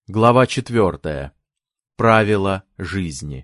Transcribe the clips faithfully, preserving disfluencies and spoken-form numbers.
Глава четвертая. Правила жизни.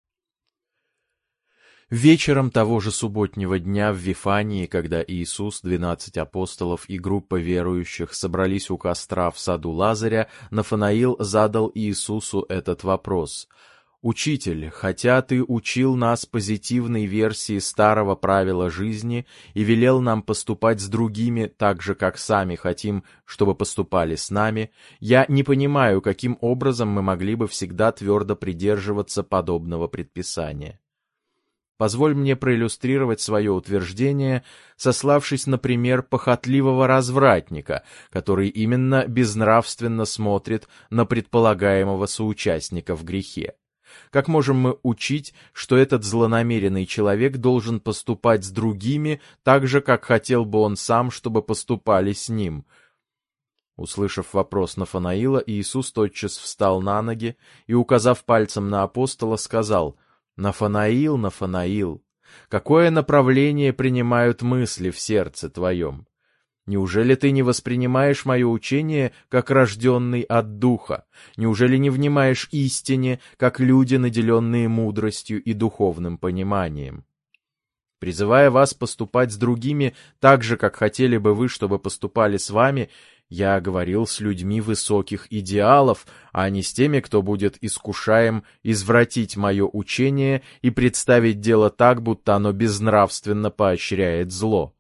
Вечером того же субботнего дня в Вифании, когда Иисус, двенадцать апостолов и группа верующих собрались у костра в саду Лазаря, Нафанаил задал Иисусу этот вопрос: «Учитель, хотя ты учил нас позитивной версии старого правила жизни и велел нам поступать с другими так же, как сами хотим, чтобы поступали с нами, я не понимаю, каким образом мы могли бы всегда твердо придерживаться подобного предписания». Позволь мне проиллюстрировать свое утверждение, сославшись на пример похотливого развратника, который именно безнравственно смотрит на предполагаемого соучастника в грехе. Как можем мы учить, что этот злонамеренный человек должен поступать с другими так же, как хотел бы он сам, чтобы поступали с ним? Услышав вопрос Нафанаила, Иисус тотчас встал на ноги и, указав пальцем на апостола, сказал: «Нафанаил, Нафанаил, какое направление принимают мысли в сердце твоем? Неужели ты не воспринимаешь мое учение как рожденный от Духа? Неужели не внимаешь истине, как люди, наделенные мудростью и духовным пониманием? Призывая вас поступать с другими так же, как хотели бы вы, чтобы поступали с вами, я говорил с людьми высоких идеалов, а не с теми, кто будет искушаем извратить мое учение и представить дело так, будто оно безнравственно поощряет зло».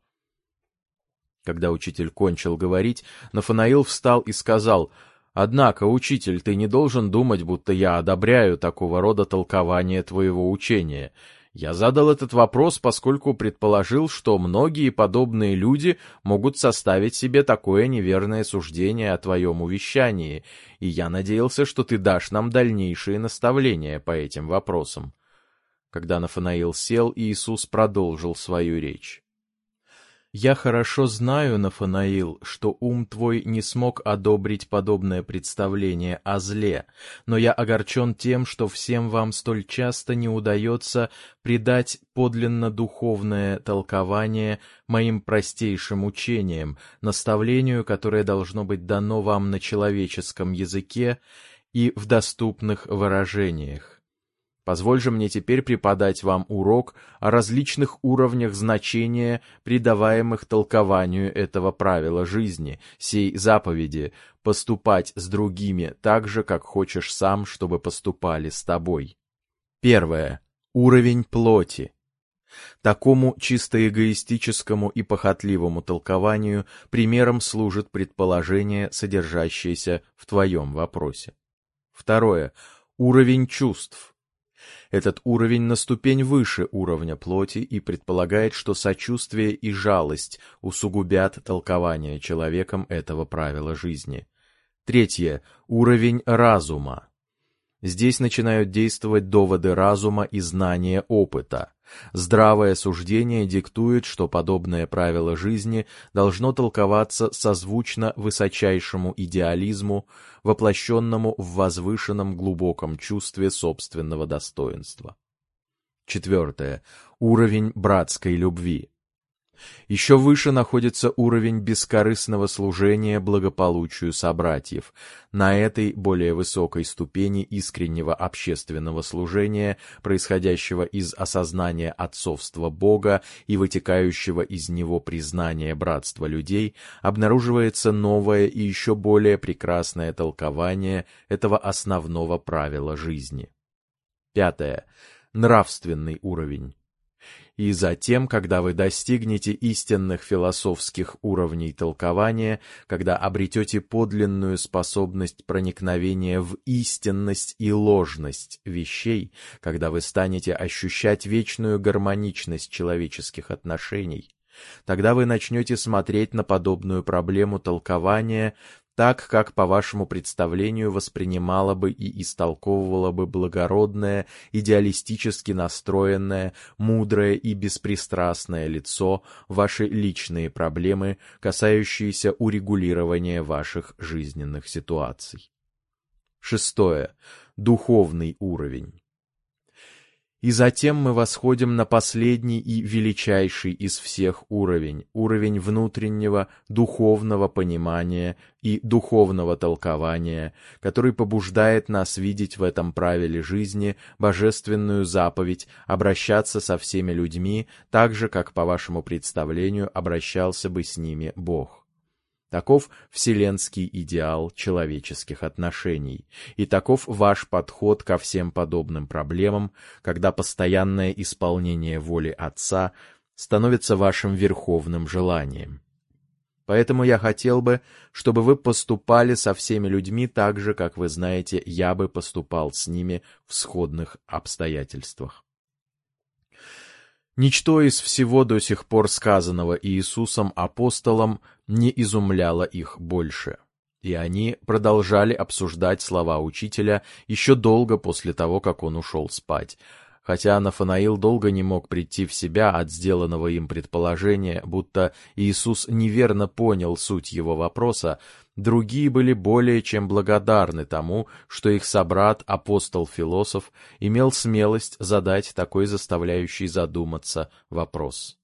Когда учитель кончил говорить, Нафанаил встал и сказал: «Однако, учитель, ты не должен думать, будто я одобряю такого рода толкование твоего учения. Я задал этот вопрос, поскольку предположил, что многие подобные люди могут составить себе такое неверное суждение о твоем увещании, и я надеялся, что ты дашь нам дальнейшие наставления по этим вопросам». Когда Нафанаил сел, Иисус продолжил свою речь. «Я хорошо знаю, Нафанаил, что ум твой не смог одобрить подобное представление о зле, но я огорчен тем, что всем вам столь часто не удается придать подлинно духовное толкование моим простейшим учениям, наставлению, которое должно быть дано вам на человеческом языке и в доступных выражениях. Позволь же мне теперь преподать вам урок о различных уровнях значения, придаваемых толкованию этого правила жизни, сей заповеди: поступать с другими так же, как хочешь сам, чтобы поступали с тобой. Первое. Уровень плоти. Такому чисто эгоистическому и похотливому толкованию примером служит предположение, содержащееся в твоем вопросе. Второе. Уровень чувств. Этот уровень на ступень выше уровня плоти и предполагает, что сочувствие и жалость усугубят толкование человеком этого правила жизни. Третье. Уровень разума. Здесь начинают действовать доводы разума и знания опыта. Здравое суждение диктует, что подобное правило жизни должно толковаться созвучно высочайшему идеализму, воплощенному в возвышенном глубоком чувстве собственного достоинства. Четвертое. Уровень братской любви. Еще выше находится уровень бескорыстного служения благополучию собратьев. На этой более высокой ступени искреннего общественного служения, происходящего из осознания отцовства Бога и вытекающего из него признания братства людей, обнаруживается новое и еще более прекрасное толкование этого основного правила жизни. Пятое. Нравственный уровень. И затем, когда вы достигнете истинных философских уровней толкования, когда обретете подлинную способность проникновения в истинность и ложность вещей, когда вы станете ощущать вечную гармоничность человеческих отношений, тогда вы начнете смотреть на подобную проблему толкования так, как, по вашему представлению, воспринимало бы и истолковывало бы благородное, идеалистически настроенное, мудрое и беспристрастное лицо ваши личные проблемы, касающиеся урегулирования ваших жизненных ситуаций. Шестое. Духовный уровень. И затем мы восходим на последний и величайший из всех уровень, уровень внутреннего духовного понимания и духовного толкования, который побуждает нас видеть в этом правиле жизни божественную заповедь обращаться со всеми людьми так же, как, по вашему представлению, обращался бы с ними Бог. Таков вселенский идеал человеческих отношений, и таков ваш подход ко всем подобным проблемам, когда постоянное исполнение воли Отца становится вашим верховным желанием. Поэтому я хотел бы, чтобы вы поступали со всеми людьми так же, как вы знаете, я бы поступал с ними в сходных обстоятельствах. Ничто из всего до сих пор сказанного Иисусом апостолам не изумляло их больше, и они продолжали обсуждать слова учителя еще долго после того, как он ушел спать, хотя Нафанаил долго не мог прийти в себя от сделанного им предположения, будто Иисус неверно понял суть его вопроса. Другие были более чем благодарны тому, что их собрат, апостол-философ, имел смелость задать такой заставляющий задуматься вопрос.